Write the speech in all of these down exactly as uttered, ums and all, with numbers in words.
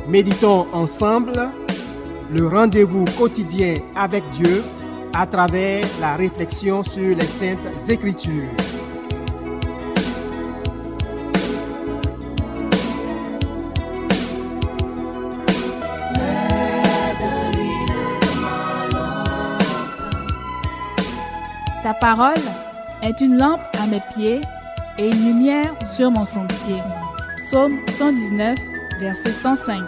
Méditons ensemble le rendez-vous quotidien avec Dieu à travers la réflexion sur les Saintes Écritures. Ta parole est une lampe à mes pieds et une lumière sur mon sentier. Psaume cent dix-neuf, verset cent cinq.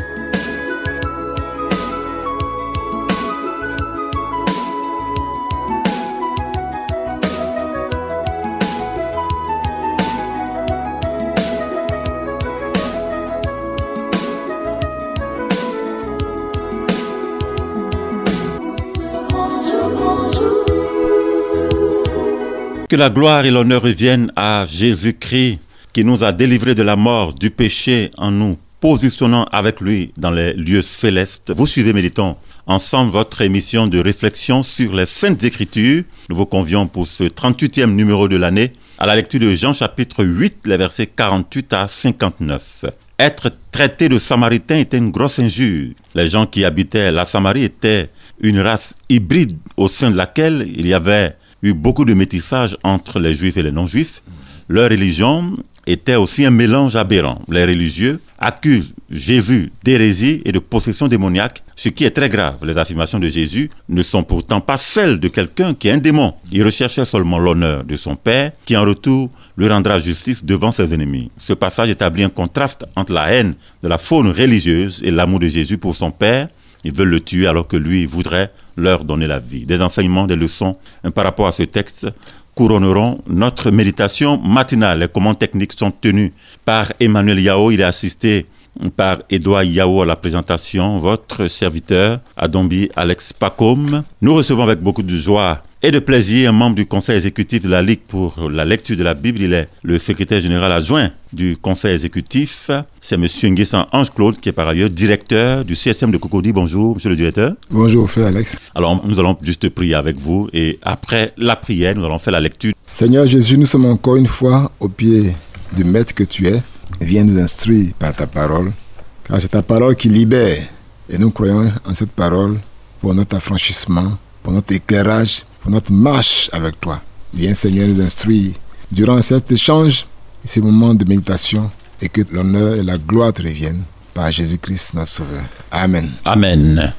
Que la gloire et l'honneur reviennent à Jésus-Christ qui nous a délivrés de la mort, du péché en nous positionnant avec lui dans les lieux célestes. Vous suivez, Méditons ensemble votre émission de réflexion sur les Saintes Écritures. Nous vous convions pour ce trente-huitième numéro de l'année à la lecture de Jean chapitre huit, les versets quarante-huit à cinquante-neuf. Être traité de Samaritain était une grosse injure. Les gens qui habitaient la Samarie étaient une race hybride au sein de laquelle il y avait eu beaucoup de métissage entre les juifs et les non-juifs. Leur religion était aussi un mélange aberrant. Les religieux accusent Jésus d'hérésie et de possession démoniaque, ce qui est très grave. Les affirmations de Jésus ne sont pourtant pas celles de quelqu'un qui est un démon. Il recherchait seulement l'honneur de son Père, qui en retour lui rendra justice devant ses ennemis. Ce passage établit un contraste entre la haine de la faune religieuse et l'amour de Jésus pour son Père. Ils veulent le tuer alors que lui voudrait leur donner la vie. Des enseignements, des leçons par rapport à ce texte couronneront notre méditation matinale. Les commandes techniques sont tenues par Emmanuel Yao. Il est assisté par Edouard Yao à la présentation. Votre serviteur, Adombi Alex Pacôme. Nous recevons avec beaucoup de joie et de plaisir un membre du conseil exécutif de la Ligue pour la lecture de la Bible. Il est le secrétaire général adjoint du conseil exécutif. C'est M. Nguessan Ange-Claude, qui est par ailleurs directeur du C S M de Cocody. Bonjour, monsieur le directeur. Bonjour, frère Alex. Alors, nous allons juste prier avec vous et après la prière, nous allons faire la lecture. Seigneur Jésus, nous sommes encore une fois au pied du maître que tu es. Viens nous instruire par ta parole, car c'est ta parole qui libère. Et nous croyons en cette parole pour notre affranchissement, pour notre éclairage, pour notre marche avec toi. Viens, Seigneur, nous instruire durant cet échange et ces moments de méditation, et que l'honneur et la gloire te reviennent par Jésus-Christ, notre Sauveur. Amen. Amen.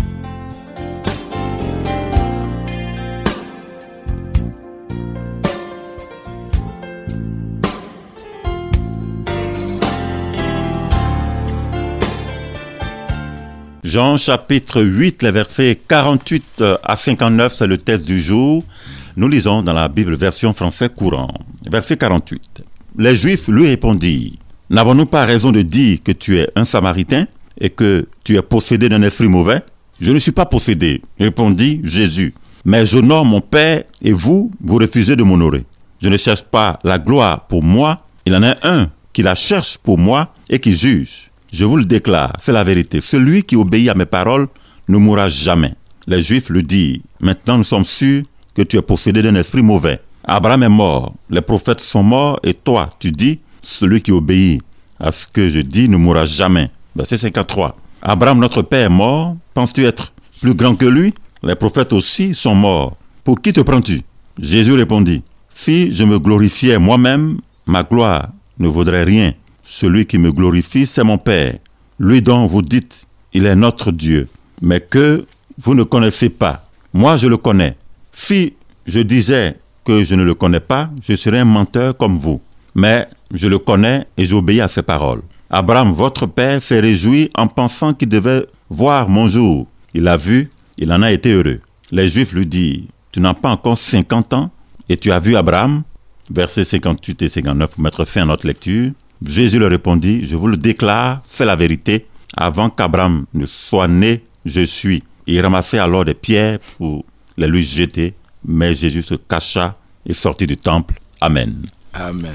Jean chapitre huit, les versets quarante-huit à cinquante-neuf, c'est le texte du jour. Nous lisons dans la Bible version français courant. Verset quarante-huit. Les Juifs lui répondirent: n'avons-nous pas raison de dire que tu es un Samaritain et que tu es possédé d'un esprit mauvais? Je ne suis pas possédé, répondit Jésus. Mais j'honore mon Père et vous, vous refusez de m'honorer. Je ne cherche pas la gloire pour moi, il en a un qui la cherche pour moi et qui juge. Je vous le déclare, c'est la vérité. Celui qui obéit à mes paroles ne mourra jamais. Les Juifs lui dirent: maintenant nous sommes sûrs que tu es possédé d'un esprit mauvais. Abraham est mort, les prophètes sont morts, et toi, tu dis: celui qui obéit à ce que je dis ne mourra jamais. Verset cinquante-trois. Abraham, notre père, est mort. Penses-tu être plus grand que lui? Les prophètes aussi sont morts. Pour qui te prends-tu? Jésus répondit: si je me glorifiais moi-même, ma gloire ne vaudrait rien. Celui qui me glorifie, c'est mon Père, lui dont vous dites, il est notre Dieu, mais que vous ne connaissez pas. Moi, je le connais. Si je disais que je ne le connais pas, je serais un menteur comme vous. Mais je le connais et j'obéis à ses paroles. Abraham, votre père, s'est réjoui en pensant qu'il devait voir mon jour. Il l'a vu, il en a été heureux. Les Juifs lui disent: tu n'as pas encore cinquante ans et tu as vu Abraham? Versets cinquante-huit et cinquante-neuf pour mettre fin à notre lecture. Jésus leur répondit: je vous le déclare, c'est la vérité. Avant qu'Abraham ne soit né, je suis. Il ramassait alors des pierres pour les lui jeter, mais Jésus se cacha et sortit du temple. Amen. Amen.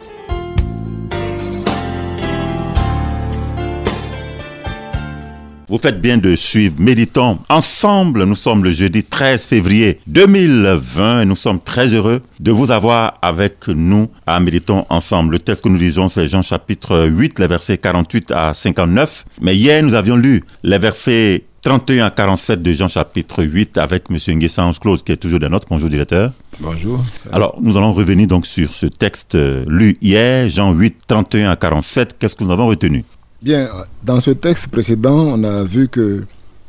Vous Vous faites bien de suivre. Méditons ensemble. Nous sommes le jeudi treize février deux mille vingt et nous sommes très heureux de vous avoir avec nous à Méditons ensemble. Le texte que nous lisons, c'est Jean chapitre huit, les versets quarante-huit à cinquante-neuf. Mais hier, nous avions lu les versets trente et un à quarante-sept de Jean chapitre huit avec M. Nguessan Claude qui est toujours des nôtres. Bonjour directeur. Bonjour. Alors, nous allons revenir donc sur ce texte euh, lu hier, Jean huit, trente et un à quarante-sept. Qu'est-ce que nous avons retenu? Bien, dans ce texte précédent, on a vu que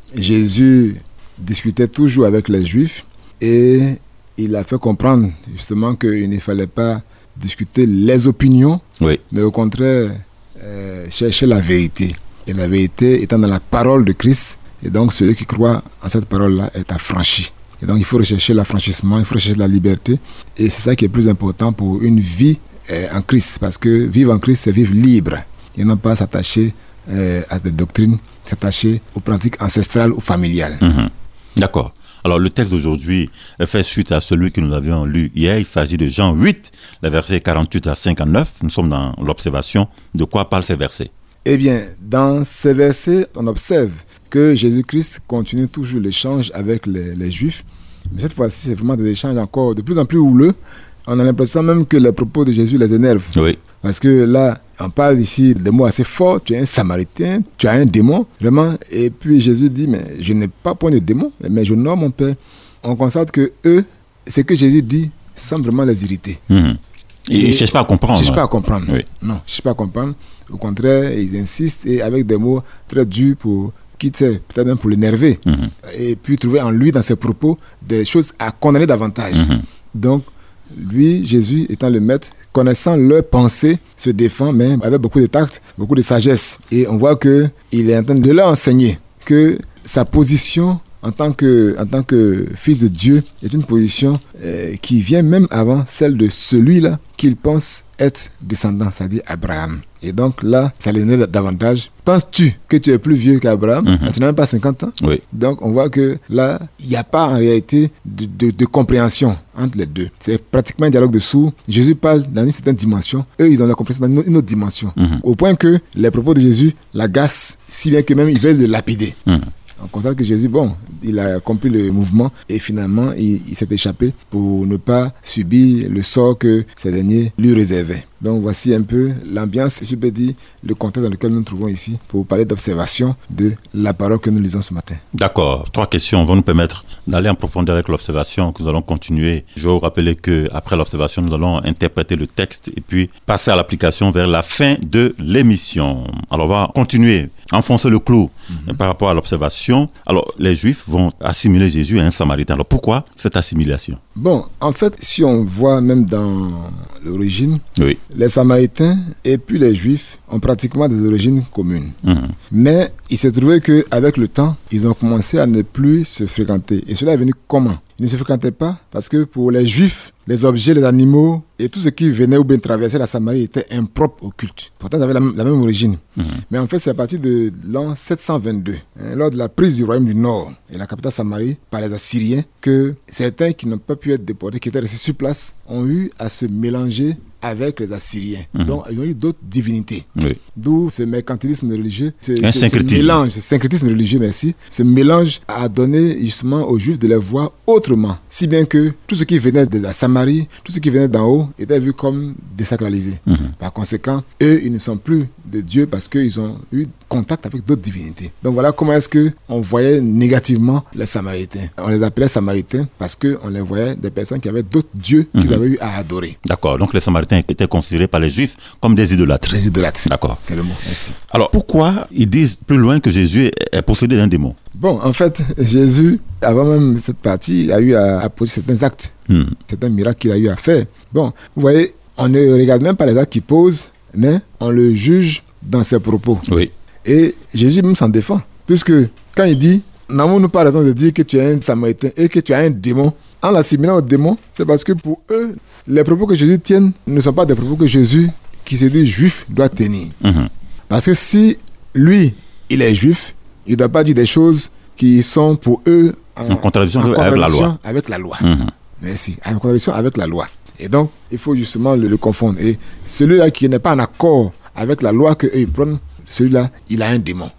Jésus discutait toujours avec les Juifs et il a fait comprendre justement qu'il ne fallait pas discuter les opinions, oui. mais au contraire euh, chercher la vérité. Et la vérité étant dans la parole de Christ, et donc celui qui croit en cette parole-là est affranchi. Et donc il faut rechercher l'affranchissement, il faut rechercher la liberté. Et c'est ça qui est plus important pour une vie euh, en Christ. Parce que vivre en Christ, c'est vivre libre. Et non pas s'attacher euh, à des doctrines, s'attacher aux pratiques ancestrales ou familiales. Mmh. D'accord. Alors le texte d'aujourd'hui fait suite à celui que nous avions lu hier. Il s'agit de Jean huit, les versets quarante-huit à cinquante-neuf. Nous sommes dans l'observation. De quoi parlent ces versets? Eh bien, dans ces versets, on observe que Jésus-Christ continue toujours l'échange avec les, les Juifs. Mais cette fois-ci, c'est vraiment des échanges encore de plus en plus houleux. On a l'impression même que les propos de Jésus les énervent. Oui. Parce que là, on parle ici de mots assez forts. Tu es un Samaritain, tu as un démon, vraiment. Et puis Jésus dit, mais je n'ai pas point de démon, mais je honore mon Père. On constate que eux, ce que Jésus dit semble vraiment les irriter. Mmh. Ils ne cherchent pas à comprendre. Ils ne cherchent pas à comprendre. Oui. Non, ils ne cherchent pas à comprendre. Au contraire, ils insistent et avec des mots très durs pour, qui sait, peut-être même pour l'énerver. Mmh. Et puis trouver en lui, dans ses propos, des choses à condamner davantage. Mmh. Donc, lui, Jésus, étant le maître, connaissant leurs pensées, se défend, mais avec beaucoup de tact, beaucoup de sagesse. Et on voit qu'il est en train de leur enseigner que sa position en tant que, en tant que fils de Dieu est une position euh, qui vient même avant celle de celui-là qu'il pense être descendant, c'est-à-dire Abraham. Et donc là, ça l'énerve davantage. Penses-tu que tu es plus vieux qu'Abraham? Mm-hmm. Tu n'as même pas cinquante ans. Oui. Donc on voit que là, il n'y a pas en réalité de, de, de compréhension entre les deux. C'est pratiquement un dialogue de sourds. Jésus parle dans une certaine dimension. Eux, ils ont la compréhension dans une autre dimension. Mm-hmm. Au point que les propos de Jésus l'agacent, si bien que même ils veulent le lapider. Mm-hmm. On constate que Jésus, bon, il a compris le mouvement et finalement, il, il s'est échappé pour ne pas subir le sort que ces derniers lui réservaient. Donc voici un peu l'ambiance, je peux dire, le contexte dans lequel nous nous trouvons ici pour parler d'observation de la parole que nous lisons ce matin. D'accord. Trois questions vont nous permettre d'aller en profondeur avec l'observation que nous allons continuer. Je vais vous rappeler qu'après l'observation, nous allons interpréter le texte et puis passer à l'application vers la fin de l'émission. Alors on va continuer, enfoncer le clou mm-hmm. par rapport à l'observation. Alors les Juifs vont assimiler Jésus à un Samaritain. Alors pourquoi cette assimilation? Bon, en fait, si on voit même dans l'origine, oui. les Samaritains et puis les Juifs ont pratiquement des origines communes. Mmh. Mais il s'est trouvé qu'avec le temps, ils ont commencé à ne plus se fréquenter. Et cela est venu comment? Ils ne se fréquentaient pas parce que pour les Juifs, les objets, les animaux et tout ce qui venait ou bien traversait la Samarie était impropre au culte. Pourtant, ils avaient la, la même origine. Mmh. Mais en fait, c'est à partir de l'an sept cent vingt-deux, hein, lors de la prise du royaume du Nord et la capitale Samarie par les Assyriens, que certains qui n'ont pas pu être déportés, qui étaient restés sur place, ont eu à se mélanger avec les Assyriens. Mmh. Donc, ils ont eu d'autres divinités. Oui. D'où ce mercantilisme religieux, ce, Un ce, ce mélange, ce syncrétisme religieux, merci. Ce mélange a donné justement aux Juifs de les voir autrement. Si bien que tout ce qui venait de la Samarie, tout ce qui venait d'en haut, était vu comme désacralisé. Mmh. Par conséquent, eux, ils ne sont plus de Dieu parce qu'ils ont eu contact avec d'autres divinités. Donc voilà comment est-ce qu'on voyait négativement les Samaritains. On les appelait Samaritains parce qu'on les voyait des personnes qui avaient d'autres dieux mmh. qu'ils avaient eu à adorer. D'accord, donc les Samaritains étaient considérés par les Juifs comme des idolâtres. Des idolâtres. D'accord. C'est le mot, merci. Alors pourquoi ils disent plus loin que Jésus est possédé d'un démon? Bon, en fait, Jésus, avant même cette partie, a eu à, à poser certains actes, mmh. certains miracles qu'il a eu à faire. Bon, vous voyez, on ne regarde même pas les actes qu'il pose, mais on le juge dans ses propos. Oui. Et Jésus même s'en défend, puisque quand il dit, n'avons-nous pas raison de dire que tu es un Samaritain et que tu as un démon? En l'assimilant au démon, c'est parce que pour eux, les propos que Jésus tient ne sont pas des propos que Jésus, qui se dit juif, doit tenir. Mmh. Parce que si lui, il est juif, il ne doit pas dire des choses qui sont pour eux en, en contradiction, en avec, contradiction la loi. avec la loi. Mmh. Merci. En contradiction avec la loi. Et donc, il faut justement le, le confondre. Et celui-là qui n'est pas en accord avec la loi qu'eux ils prennent, celui-là, il a un démon. Mmh.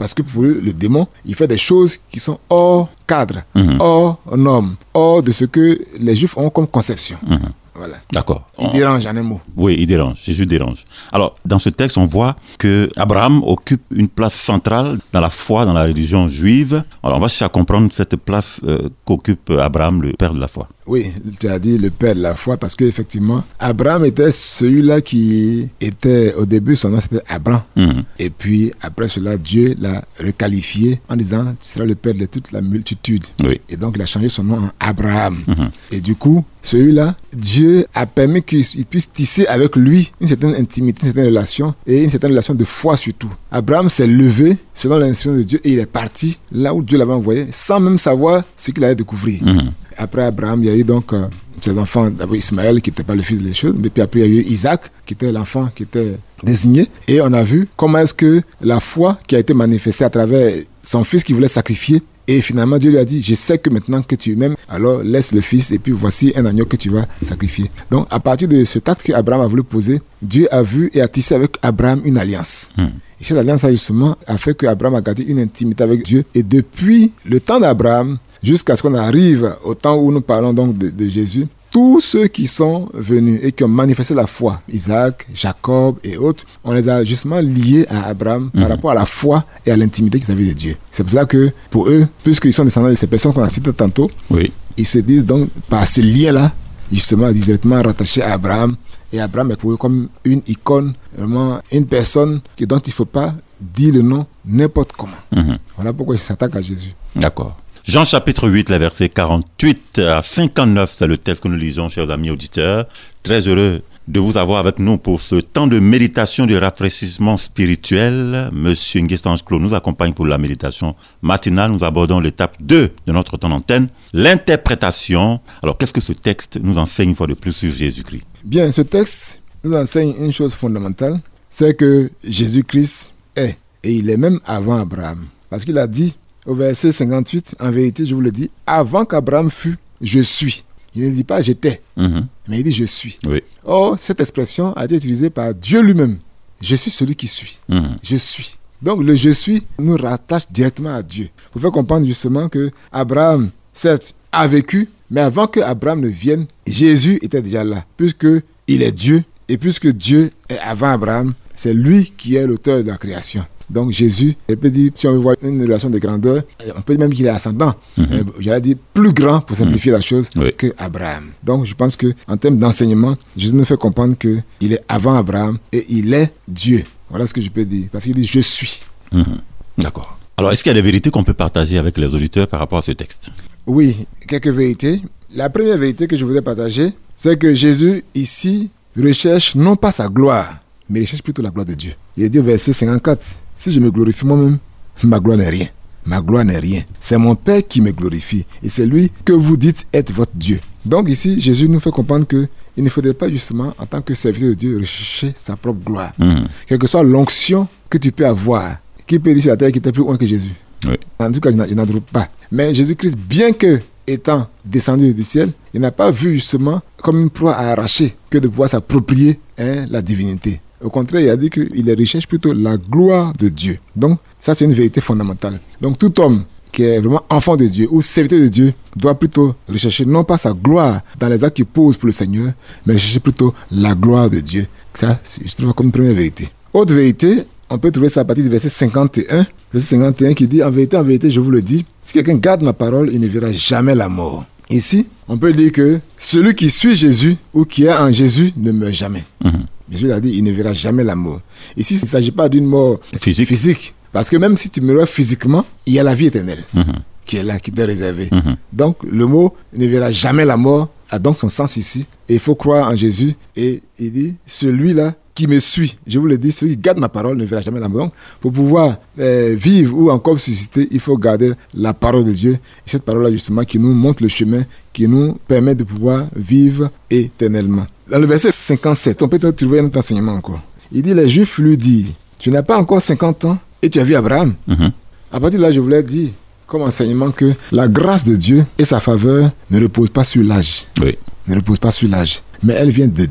Parce que pour eux, le démon, il fait des choses qui sont hors cadre, Mhm. hors norme, hors de ce que les Juifs ont comme conception. Mhm. Voilà. D'accord. Il On- dérange en un mot. Oui, il dérange. Jésus dérange. Alors, dans ce texte, on voit que Abraham occupe une place centrale dans la foi, dans la religion juive. Alors, on va chercher à comprendre cette place euh, qu'occupe Abraham, le père de la foi. Oui, tu as dit le père de la foi parce qu'effectivement, Abraham était celui-là qui était, au début, son nom c'était Abraham. Mhm. Et puis, après cela, Dieu l'a requalifié en disant, tu seras le père de toute la multitude. Oui. Et donc, il a changé son nom en Abraham. Mhm. Et du coup, celui-là, Dieu a permis qu'il il puisse tisser avec lui une certaine intimité, une certaine relation, et une certaine relation de foi surtout. Abraham s'est levé selon l'instruction de Dieu et il est parti là où Dieu l'avait envoyé, sans même savoir ce qu'il allait découvrir. Mhm. Après Abraham, il y a eu donc euh, ses enfants, d'abord Ismaël qui n'était pas le fils des choses, mais puis après il y a eu Isaac qui était l'enfant qui était désigné. Et on a vu comment est-ce que la foi qui a été manifestée à travers son fils qui voulait sacrifier, et finalement Dieu lui a dit, je sais que maintenant que tu m'aimes, alors laisse le fils et puis voici un agneau que tu vas sacrifier. Donc à partir de cet acte qu'Abraham a voulu poser, Dieu a vu et a tissé avec Abraham une alliance. Mhm. Et cette alliance justement a fait qu'Abraham a gardé une intimité avec Dieu. Et depuis le temps d'Abraham, jusqu'à ce qu'on arrive au temps où nous parlons donc de, de Jésus, tous ceux qui sont venus et qui ont manifesté la foi, Isaac, Jacob et autres, on les a justement liés à Abraham par Mhm. rapport à la foi et à l'intimité qu'ils avaient de Dieu. C'est pour ça que pour eux, puisqu'ils sont descendants de ces personnes qu'on a citées tantôt, Oui. ils se disent donc par ce lien-là, justement directement rattaché à Abraham. Et Abraham est pour eux comme une icône, vraiment une personne qui- dont il ne faut pas dire le nom n'importe comment. Mhm. Voilà pourquoi ils s'attaquent à Jésus. D'accord. Jean chapitre huit, les versets quarante-huit à cinquante-neuf, c'est le texte que nous lisons, chers amis auditeurs. Très heureux de vous avoir avec nous pour ce temps de méditation, de rafraîchissement spirituel. Monsieur Nguessange Claude nous accompagne pour la méditation matinale. Nous abordons l'étape deux de notre temps d'antenne, l'interprétation. Alors, qu'est-ce que ce texte nous enseigne une fois de plus sur Jésus-Christ? Bien, ce texte nous enseigne une chose fondamentale, c'est que Jésus-Christ est, et il est même avant Abraham. Parce qu'il a dit au verset cinquante-huit, en vérité, je vous le dis, avant qu'Abraham fût, je suis. Il ne dit pas j'étais, Mhm. mais il dit je suis. Oui. Or, cette expression a été utilisée par Dieu lui-même. Je suis celui qui suis. Mhm. Je suis. Donc le je suis nous rattache directement à Dieu. Pour faire comprendre justement que Abraham, certes, a vécu, mais avant que Abraham ne vienne, Jésus était déjà là. Puisque il est Dieu, et puisque Dieu est avant Abraham, c'est lui qui est l'auteur de la création. Donc Jésus, on peut dire, si on veut voir une relation de grandeur, on peut dire même qu'il est ascendant. Mhm. Euh, J'allais dire plus grand pour simplifier la chose Oui. que Abraham. Donc je pense que en termes d'enseignement, Jésus nous fait comprendre que il est avant Abraham et il est Dieu. Voilà ce que je peux dire. Parce qu'il dit je suis. Mhm. D'accord. Alors, est-ce qu'il y a des vérités qu'on peut partager avec les auditeurs par rapport à ce texte? Oui, quelques vérités. La première vérité que je voudrais partager, c'est que Jésus ici recherche non pas sa gloire, mais il recherche plutôt la gloire de Dieu. Il est dit au verset cinquante-quatre, si je me glorifie moi-même, ma gloire n'est rien. Ma gloire n'est rien. C'est mon Père qui me glorifie. Et c'est lui que vous dites être votre Dieu. Donc ici, Jésus nous fait comprendre que il ne faudrait pas justement, en tant que serviteur de Dieu, rechercher sa propre gloire. Mhm. Quelle que soit l'onction que tu peux avoir, qui peut dire sur la terre qu'il était plus loin que Jésus. Oui. En tout cas, je n'en- je n'en doute pas. Mais Jésus-Christ, bien que étant descendu du ciel, il n'a pas vu justement comme une proie à arracher que de pouvoir s'approprier hein, la divinité. Au contraire, il a dit qu'il recherche plutôt la gloire de Dieu. Donc, ça, c'est une vérité fondamentale. Donc, tout homme qui est vraiment enfant de Dieu ou serviteur de Dieu doit plutôt rechercher non pas sa gloire dans les actes qu'il pose pour le Seigneur, mais rechercher plutôt la gloire de Dieu. Ça, je trouve comme une première vérité. Autre vérité, on peut trouver ça à partir du verset cinquante et un. Verset cinquante et un qui dit, en vérité, en vérité, je vous le dis, si quelqu'un garde ma parole, il ne verra jamais la mort. Ici, on peut dire que celui qui suit Jésus ou qui est en Jésus ne meurt jamais. Mhm. Jésus a dit, il ne verra jamais la mort. Ici, il ne s'agit pas d'une mort Physique. physique. Parce que même si tu meurs physiquement, il y a la vie éternelle Mhm. qui est là, qui t'est réservée. Mhm. Donc, le mot ne verra jamais la mort a donc son sens ici. Et il faut croire en Jésus. Et il dit, celui-là qui me suit, je vous le dis, celui qui garde ma parole ne verra jamais la mort. Donc, pour pouvoir euh, vivre ou encore susciter, il faut garder la parole de Dieu. Et cette parole-là, justement, qui nous montre le chemin, qui nous permet de pouvoir vivre éternellement. Dans le verset cinquante-sept, on peut trouver un autre enseignement encore. Il dit, les Juifs lui disent, tu n'as pas encore cinquante ans et tu as vu Abraham. Mhm. À partir de là, je voulais dire comme enseignement que la grâce de Dieu et sa faveur ne reposent pas sur l'âge. Oui. Ne reposent pas sur l'âge. Mais elle vient de Dieu.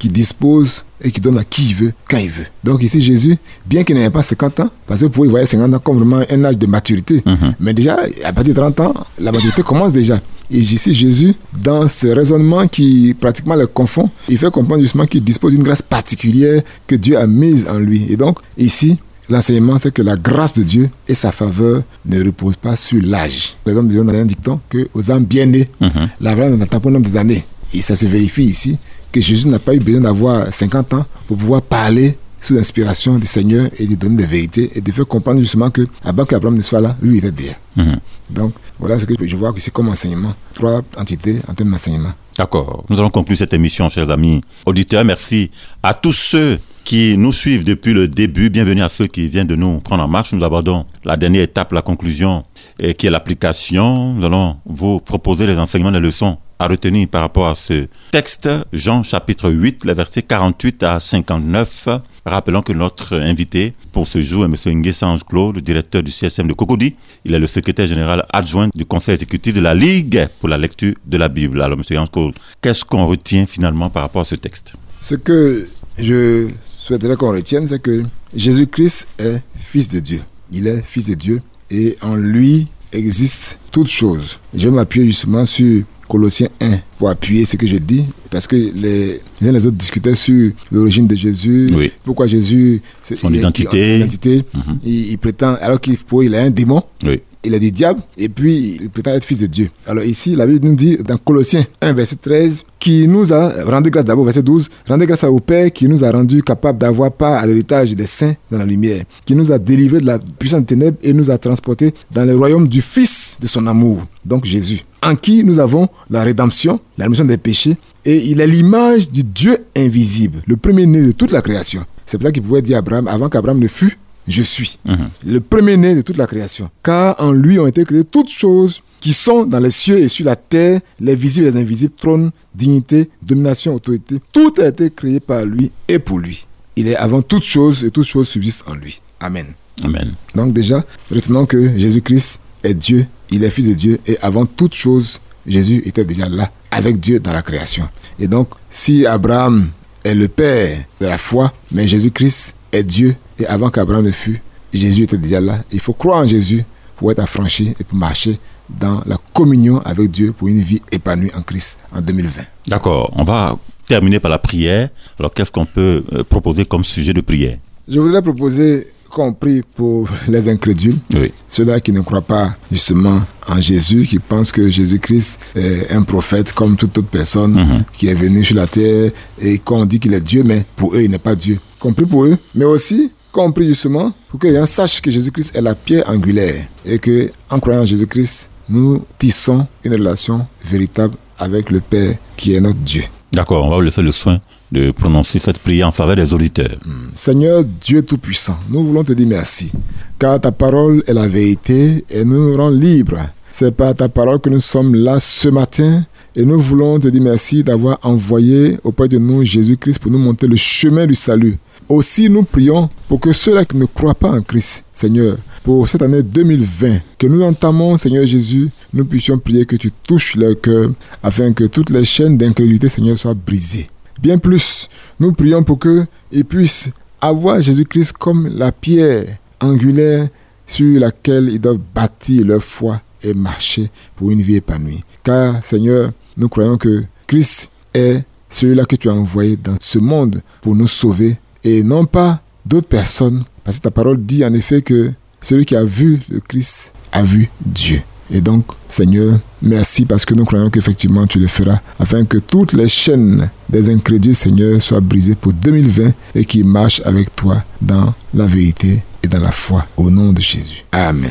qui dispose et qui donne à qui il veut, quand il veut. Donc ici, Jésus, bien qu'il n'ait pas cinquante ans, parce que pour lui, il voyait cinquante ans comme vraiment un âge de maturité, mm-hmm. mais déjà, à partir de trente ans, la maturité commence déjà. Et ici, Jésus, dans ce raisonnement qui pratiquement le confond, il fait comprendre justement qu'il dispose d'une grâce particulière que Dieu a mise en lui. Et donc, ici, l'enseignement, c'est que la grâce de Dieu et sa faveur ne reposent pas sur l'âge. Les hommes disent dans un dicton qu'aux âmes bien nées, mm-hmm. la vraie n'attend pas un nombre des années. Et ça se vérifie ici que Jésus n'a pas eu besoin d'avoir cinquante ans pour pouvoir parler sous l'inspiration du Seigneur et de donner des vérités et de faire comprendre justement que avant qu'Abraham ne soit là, lui il était déjà. Mm-hmm. Donc voilà ce que je vois ici comme enseignement. Trois entités en termes d'enseignement. D'accord. Nous allons conclure cette émission, chers amis auditeurs. Merci à tous ceux qui nous suivent depuis le début. Bienvenue à ceux qui viennent de nous prendre en marche. Nous abordons la dernière étape, la conclusion, et qui est l'application. Nous allons vous proposer les enseignements, les leçons à retenir par rapport à ce texte, Jean chapitre huit, les versets quarante-huit à cinquante-neuf. Rappelons que notre invité pour ce jour est M. Nguessa Ange-Claude, directeur du C S M de Cocody. Il est le secrétaire général adjoint du conseil exécutif de la Ligue pour la lecture de la Bible. Alors M. Ange-Claude, qu'est-ce qu'on retient finalement par rapport à ce texte? Ce que je souhaiterais qu'on retienne, c'est que Jésus-Christ est fils de Dieu. Il est fils de Dieu et en lui existe toute chose. Je vais m'appuyer justement sur Colossiens un pour appuyer ce que je dis, parce que les, les uns et les autres discutaient sur l'origine de Jésus, oui. pourquoi Jésus, son il, identité, son identité mm-hmm. il, il prétend, alors qu'il pour, il est un démon, oui. il est du diable, et puis il prétend être fils de Dieu. Alors ici, la Bible nous dit dans Colossiens un, verset treize, qui nous a rendu grâce d'abord, verset douze, rendez grâce au Père qui nous a rendu capables d'avoir part à l'héritage des saints dans la lumière, qui nous a délivrés de la puissance des ténèbres et nous a transportés dans le royaume du Fils de son amour, donc Jésus, en qui nous avons la rédemption, la rémission des péchés, et il est l'image du Dieu invisible, le premier-né de toute la création. C'est pour ça qu'il pouvait dire à Abraham, avant qu'Abraham ne fût, je suis. Mmh. Le premier-né de toute la création. Car en lui ont été créées toutes choses qui sont dans les cieux et sur la terre, les visibles et les invisibles, trône, dignité, domination, autorité. Tout a été créé par lui et pour lui. Il est avant toutes choses et toutes choses subsistent en lui. Amen. Amen. Donc déjà, retenons que Jésus-Christ est Dieu, il est fils de Dieu et avant toute chose, Jésus était déjà là avec Dieu dans la création. Et donc, si Abraham est le père de la foi, mais Jésus-Christ est Dieu et avant qu'Abraham ne fût, Jésus était déjà là. Il faut croire en Jésus pour être affranchi et pour marcher dans la communion avec Dieu pour une vie épanouie en Christ en deux mille vingt. D'accord, on va terminer par la prière. Alors qu'est-ce qu'on peut proposer comme sujet de prière? Je voudrais proposer qu'on prie pour les incrédules, oui. ceux-là qui ne croient pas justement en Jésus, qui pensent que Jésus-Christ est un prophète comme toute autre personne mm-hmm. qui est venue sur la terre et qu'on dit qu'il est Dieu, mais pour eux, il n'est pas Dieu. Qu'on prie pour eux, mais aussi qu'on prie justement pour que les gens sachent que Jésus-Christ est la pierre angulaire et qu'en croyant en Jésus-Christ, nous tissons une relation véritable avec le Père qui est notre Dieu. D'accord, on va vous laisser le soin de prononcer cette prière en faveur des auditeurs. Seigneur Dieu Tout-Puissant, nous voulons te dire merci, car ta parole est la vérité et nous rend libres. C'est par ta parole que nous sommes là ce matin et nous voulons te dire merci d'avoir envoyé auprès de nous Jésus-Christ pour nous montrer le chemin du salut. Aussi, nous prions pour que ceux-là qui ne croient pas en Christ, Seigneur, pour cette année deux mille vingt, que nous entamons, Seigneur Jésus, nous puissions prier que tu touches leur cœur afin que toutes les chaînes d'incrédulité, Seigneur, soient brisées. Bien plus, nous prions pour qu'ils puissent avoir Jésus-Christ comme la pierre angulaire sur laquelle ils doivent bâtir leur foi et marcher pour une vie épanouie. Car, Seigneur, nous croyons que Christ est celui-là que tu as envoyé dans ce monde pour nous sauver et non pas d'autres personnes. Parce que ta parole dit en effet que celui qui a vu le Christ a vu Dieu. Et donc, Seigneur, merci parce que nous croyons qu'effectivement tu le feras afin que toutes les chaînes des incrédules, Seigneur, soient brisées pour deux mille vingt et qu'ils marchent avec toi dans la vérité et dans la foi. Au nom de Jésus. Amen.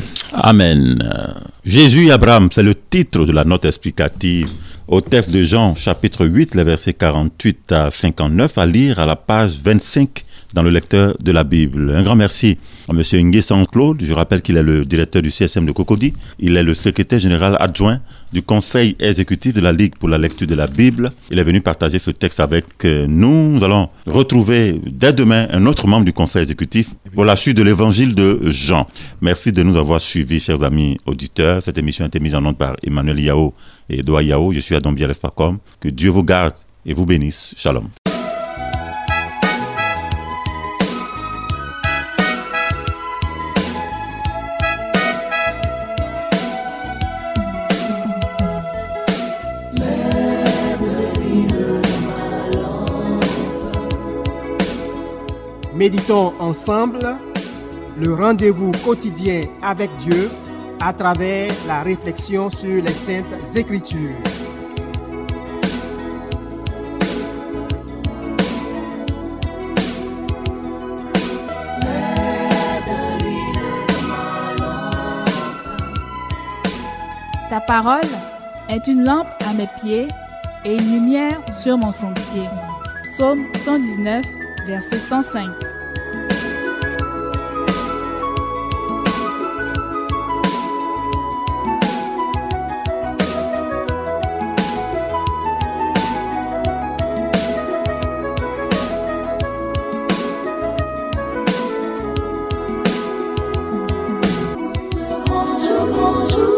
Amen. Jésus et Abraham, c'est le titre de la note explicative au texte de Jean, chapitre huit, les versets quarante-huit à cinquante-neuf, à lire à la page vingt-cinq dans le lecteur de la Bible. Un grand merci à M. Nguessa Ange-Claude. Je rappelle qu'il est le directeur du C S M de Cocody. Il est le secrétaire général adjoint du conseil exécutif de la Ligue pour la lecture de la Bible. Il est venu partager ce texte avec nous. Nous allons retrouver dès demain un autre membre du conseil exécutif pour la suite de l'évangile de Jean. Merci de nous avoir suivis, chers amis auditeurs. Cette émission a été mise en onde par Emmanuel Yao et Edouard Yao. Je suis Adam Bialès Pacom. Que Dieu vous garde et vous bénisse. Shalom. Méditons ensemble le rendez-vous quotidien avec Dieu à travers la réflexion sur les Saintes Écritures. Ta parole est une lampe à mes pieds et une lumière sur mon sentier. Psaume cent dix-neuf, verset cent cinq. Bonjour, bonjour.